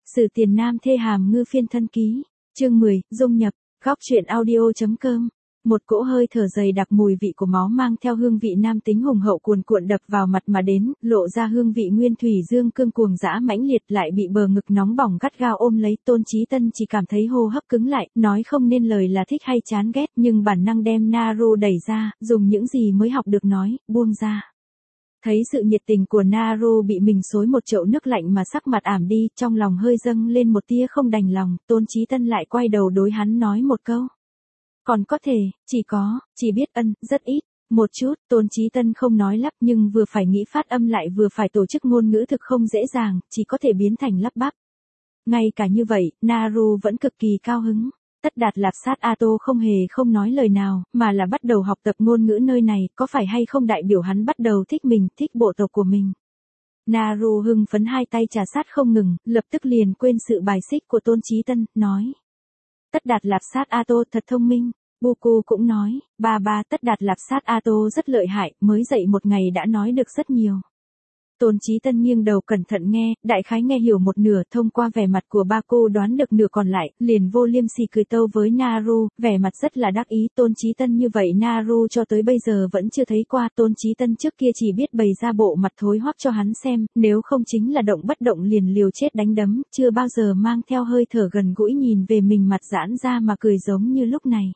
Sử Tiền Nam thê hàm ngư phiên thân ký, chương 10, dung nhập, góc truyện audio.com. Một cỗ hơi thở dày đặc mùi vị của máu mang theo hương vị nam tính hùng hậu cuồn cuộn đập vào mặt mà đến, lộ ra hương vị nguyên thủy dương cương cuồng dã mãnh liệt, lại bị bờ ngực nóng bỏng gắt gao ôm lấy. Tôn Chí Tân chỉ cảm thấy hô hấp cứng lại, nói không nên lời là thích hay chán ghét, nhưng bản năng đem Naru đẩy ra, dùng những gì mới học được nói, buông ra. Thấy sự nhiệt tình của Naru bị mình xối một chậu nước lạnh mà sắc mặt ảm đi, trong lòng hơi dâng lên một tia không đành lòng, Tôn Chí Tân lại quay đầu đối hắn nói một câu. Còn có thể, chỉ biết rất ít, một chút. Tôn Chí Tân không nói lắp nhưng vừa phải nghĩ phát âm lại vừa phải tổ chức ngôn ngữ thực không dễ dàng, chỉ có thể biến thành lắp bắp. Ngay cả như vậy, Naru vẫn cực kỳ cao hứng. Tất Đạt Lạp Sát A Tô không hề không nói lời nào, mà là bắt đầu học tập ngôn ngữ nơi này, có phải hay không đại biểu hắn bắt đầu thích mình, thích bộ tộc của mình. Naru hưng phấn hai tay trà sát không ngừng, lập tức liền quên sự bài xích của Tôn Chí Tân, nói. Tất Đạt Lạp Sát A Tô thật thông minh. Buku cũng nói, ba Tất Đạt Lạp Sát A Tô rất lợi hại, mới dậy một ngày đã nói được rất nhiều. Tôn Chí Tân nghiêng đầu cẩn thận nghe, đại khái nghe hiểu một nửa, thông qua vẻ mặt của ba cô đoán được nửa còn lại, liền vô liêm sỉ cười tâu với Naru, vẻ mặt rất là đắc ý. Tôn Chí Tân như vậy Naru cho tới bây giờ vẫn chưa thấy qua. Tôn Chí Tân trước kia chỉ biết bày ra bộ mặt thối hoắc cho hắn xem, nếu không chính là động bất động liền liều chết đánh đấm, chưa bao giờ mang theo hơi thở gần gũi nhìn về mình mặt giãn ra mà cười giống như lúc này.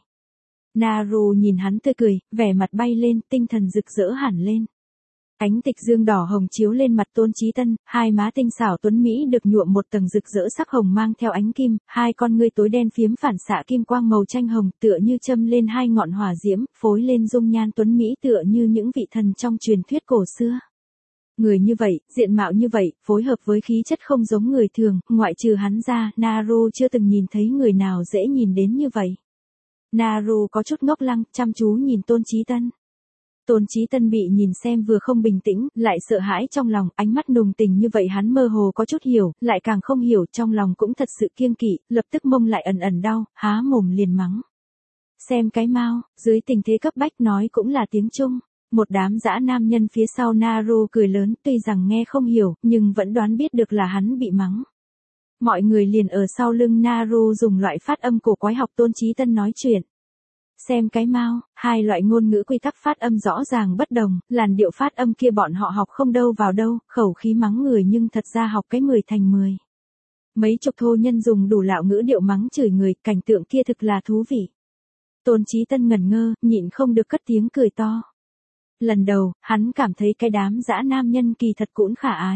Naru nhìn hắn tươi cười, vẻ mặt bay lên, tinh thần rực rỡ hẳn lên. Ánh tịch dương đỏ hồng chiếu lên mặt Tôn Chí Tân, hai má tinh xảo tuấn mỹ được nhuộm một tầng rực rỡ sắc hồng mang theo ánh kim, hai con ngươi tối đen phiếm phản xạ kim quang màu tranh hồng, tựa như châm lên hai ngọn hỏa diễm, phối lên dung nhan tuấn mỹ tựa như những vị thần trong truyền thuyết cổ xưa. Người như vậy, diện mạo như vậy, phối hợp với khí chất không giống người thường, ngoại trừ hắn ra, Naru chưa từng nhìn thấy người nào dễ nhìn đến như vậy. Naru có chút ngốc lăng, chăm chú nhìn Tôn Chí Tân. Tôn Chí Tân bị nhìn xem vừa không bình tĩnh, lại sợ hãi trong lòng, ánh mắt nùng tình như vậy hắn mơ hồ có chút hiểu, lại càng không hiểu, trong lòng cũng thật sự kiêng kỵ, lập tức mông lại ẩn ẩn đau, há mồm liền mắng. Xem cái mau, dưới tình thế cấp bách nói cũng là tiếng Trung. Một đám dã nam nhân phía sau Naru cười lớn, tuy rằng nghe không hiểu, nhưng vẫn đoán biết được là hắn bị mắng. Mọi người liền ở sau lưng Naru dùng loại phát âm cổ quái học Tôn Chí Tân nói chuyện. Xem cái mau, hai loại ngôn ngữ quy tắc phát âm rõ ràng bất đồng, làn điệu phát âm kia bọn họ học không đâu vào đâu, khẩu khí mắng người nhưng thật ra học cái 10 thành 10. Mấy chục thô nhân dùng đủ lạo ngữ điệu mắng chửi người, cảnh tượng kia thực là thú vị. Tôn Chí Tân ngẩn ngơ, nhịn không được cất tiếng cười to. Lần đầu, hắn cảm thấy cái đám dã nam nhân kỳ thật cũng khả ái.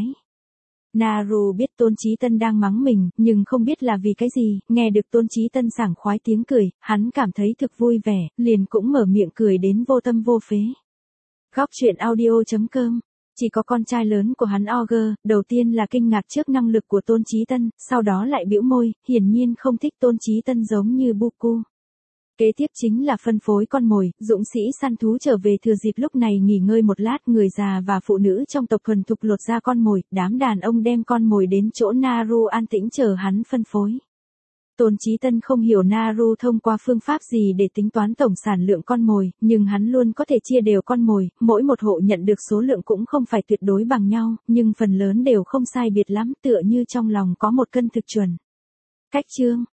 Naru biết Tôn Chí Tân đang mắng mình, nhưng không biết là vì cái gì, nghe được Tôn Chí Tân sảng khoái tiếng cười, hắn cảm thấy thực vui vẻ, liền cũng mở miệng cười đến vô tâm vô phế. Góc truyện audio.com. Chỉ có con trai lớn của hắn Auger, đầu tiên là kinh ngạc trước năng lực của Tôn Chí Tân, sau đó lại bĩu môi, hiển nhiên không thích Tôn Chí Tân giống như Buku. Kế tiếp chính là phân phối con mồi, dũng sĩ săn thú trở về thừa dịp lúc này nghỉ ngơi một lát, người già và phụ nữ trong tộc thuần thục lột ra con mồi, đám đàn ông đem con mồi đến chỗ Naru an tĩnh chờ hắn phân phối. Tôn Chí Tân không hiểu Naru thông qua phương pháp gì để tính toán tổng sản lượng con mồi, nhưng hắn luôn có thể chia đều con mồi, mỗi một hộ nhận được số lượng cũng không phải tuyệt đối bằng nhau, nhưng phần lớn đều không sai biệt lắm, tựa như trong lòng có một cân thực chuẩn. Cách chương